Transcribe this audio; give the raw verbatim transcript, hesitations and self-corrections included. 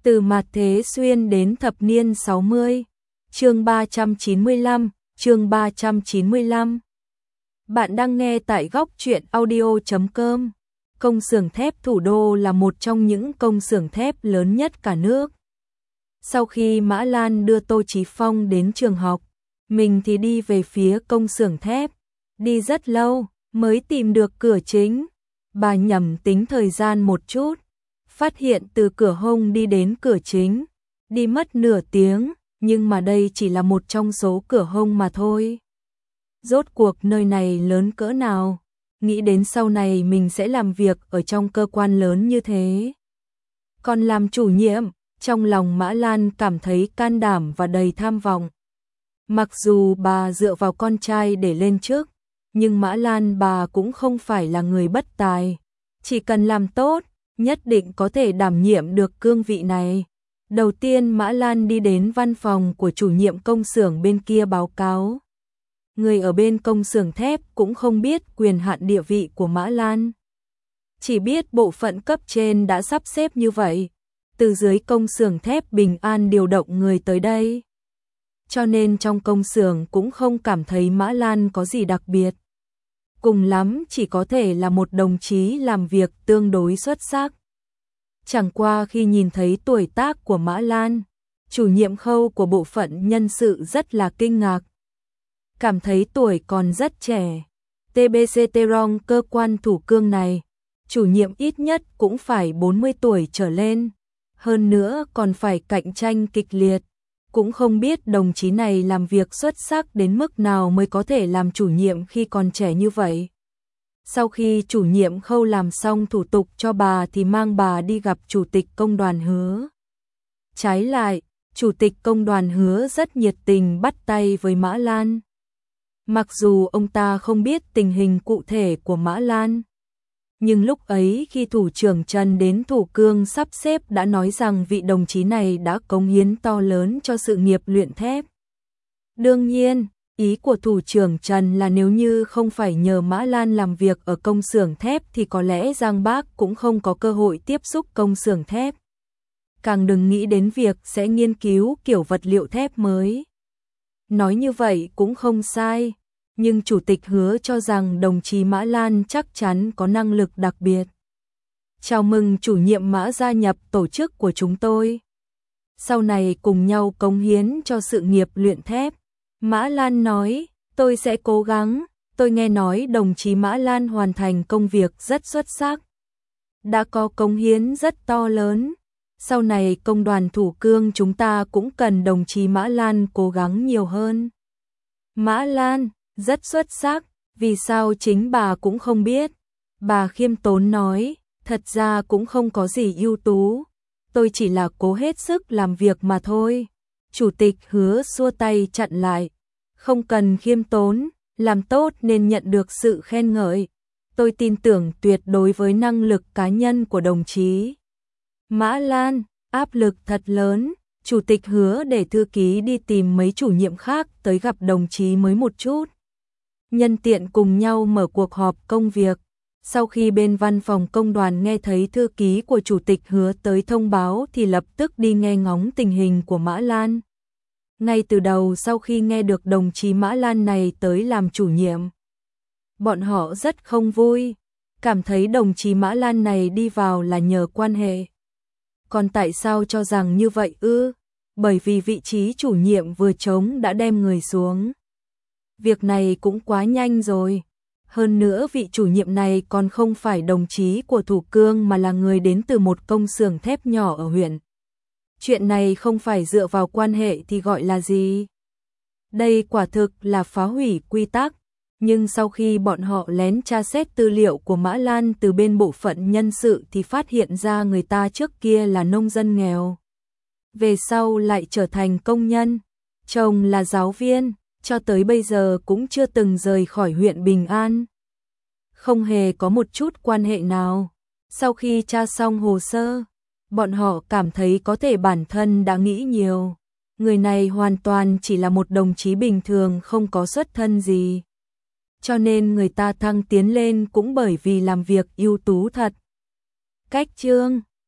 Từ Mạt Thế Xuyên đến thập niên sáu mươi. Chương ba trăm chín mươi lăm, chương ba trăm chín mươi lăm. Bạn đang nghe tại góc truyện audio chấm com. Công xưởng thép Thủ Đô là một trong những công xưởng thép lớn nhất cả nước. Sau khi Mã Lan đưa Tô Chí Phong đến trường học, mình thì đi về phía công xưởng thép. Đi rất lâu mới tìm được cửa chính. Bà nhẩm tính thời gian một chút, phát hiện từ cửa hông đi đến cửa chính, đi mất nửa tiếng, nhưng mà đây chỉ là một trong số cửa hông mà thôi. Rốt cuộc nơi này lớn cỡ nào, nghĩ đến sau này mình sẽ làm việc ở trong cơ quan lớn như thế. Còn làm chủ nhiệm, trong lòng Mã Lan cảm thấy can đảm và đầy tham vọng. Mặc dù bà dựa vào con trai để lên chức, nhưng Mã Lan bà cũng không phải là người bất tài. Chỉ cần làm tốt, nhất định có thể đảm nhiệm được cương vị này. Đầu tiên Mã Lan đi đến văn phòng của chủ nhiệm công xưởng bên kia báo cáo. Người ở bên công xưởng thép cũng không biết quyền hạn địa vị của Mã Lan. Chỉ biết bộ phận cấp trên đã sắp xếp như vậy, từ dưới công xưởng thép Bình An điều động người tới đây. Cho nên trong công xưởng cũng không cảm thấy Mã Lan có gì đặc biệt. Cùng lắm chỉ có thể là một đồng chí làm việc tương đối xuất sắc. Chẳng qua khi nhìn thấy tuổi tác của Mã Lan, chủ nhiệm khâu của bộ phận nhân sự rất là kinh ngạc. Cảm thấy tuổi còn rất trẻ. tê bê xê Terong cơ quan thủ cương này, chủ nhiệm ít nhất cũng phải bốn mươi tuổi trở lên. Hơn nữa còn phải cạnh tranh kịch liệt. Cũng không biết đồng chí này làm việc xuất sắc đến mức nào mới có thể làm chủ nhiệm khi còn trẻ như vậy. Sau khi chủ nhiệm khâu làm xong thủ tục cho bà thì mang bà đi gặp chủ tịch công đoàn Hứa. Trái lại, chủ tịch công đoàn Hứa rất nhiệt tình bắt tay với Mã Lan. Mặc dù ông ta không biết tình hình cụ thể của Mã Lan, nhưng lúc ấy khi thủ trưởng Trần đến thủ cương sắp xếp đã nói rằng vị đồng chí này đã cống hiến to lớn cho sự nghiệp luyện thép. Đương nhiên, ý của thủ trưởng Trần là nếu như không phải nhờ Mã Lan làm việc ở công xưởng thép thì có lẽ Giang Bác cũng không có cơ hội tiếp xúc công xưởng thép. Càng đừng nghĩ đến việc sẽ nghiên cứu kiểu vật liệu thép mới. Nói như vậy cũng không sai. Nhưng chủ tịch Hứa cho rằng đồng chí Mã Lan chắc chắn có năng lực đặc biệt. Chào mừng chủ nhiệm Mã gia nhập tổ chức của chúng tôi. Sau này cùng nhau cống hiến cho sự nghiệp luyện thép. Mã Lan nói, tôi sẽ cố gắng. Tôi nghe nói đồng chí Mã Lan hoàn thành công việc rất xuất sắc. Đã có cống hiến rất to lớn. Sau này công đoàn thủ cương chúng ta cũng cần đồng chí Mã Lan cố gắng nhiều hơn. Mã Lan rất xuất sắc, vì sao chính bà cũng không biết. Bà khiêm tốn nói, thật ra cũng không có gì ưu tú, tôi chỉ là cố hết sức làm việc mà thôi. Chủ tịch Hứa xua tay chặn lại, không cần khiêm tốn, làm tốt nên nhận được sự khen ngợi. Tôi tin tưởng tuyệt đối với năng lực cá nhân của đồng chí Mã Lan. Áp lực thật lớn. Chủ tịch Hứa để thư ký đi tìm mấy chủ nhiệm khác tới gặp đồng chí mới một chút. Nhân tiện cùng nhau mở cuộc họp công việc. Sau khi bên văn phòng công đoàn nghe thấy thư ký của chủ tịch Hứa tới thông báo thì lập tức đi nghe ngóng tình hình của Mã Lan. Ngay từ đầu sau khi nghe được đồng chí Mã Lan này tới làm chủ nhiệm, bọn họ rất không vui, cảm thấy đồng chí Mã Lan này đi vào là nhờ quan hệ. Còn tại sao cho rằng như vậy ư? Bởi vì vị trí chủ nhiệm vừa trống đã đem người xuống. Việc này cũng quá nhanh rồi. Hơn nữa vị chủ nhiệm này còn không phải đồng chí của thủ cương mà là người đến từ một công xưởng thép nhỏ ở huyện. Chuyện này không phải dựa vào quan hệ thì gọi là gì? Đây quả thực là phá hủy quy tắc. Nhưng sau khi bọn họ lén tra xét tư liệu của Mã Lan từ bên bộ phận nhân sự thì phát hiện ra người ta trước kia là nông dân nghèo. Về sau lại trở thành công nhân. Chồng là giáo viên, cho tới bây giờ cũng chưa từng rời khỏi huyện Bình An. Không hề có một chút quan hệ nào. Sau khi tra xong hồ sơ, bọn họ cảm thấy có thể bản thân đã nghĩ nhiều. Người này hoàn toàn chỉ là một đồng chí bình thường không có xuất thân gì. Cho nên người ta thăng tiến lên cũng bởi vì làm việc ưu tú thật. Cách chương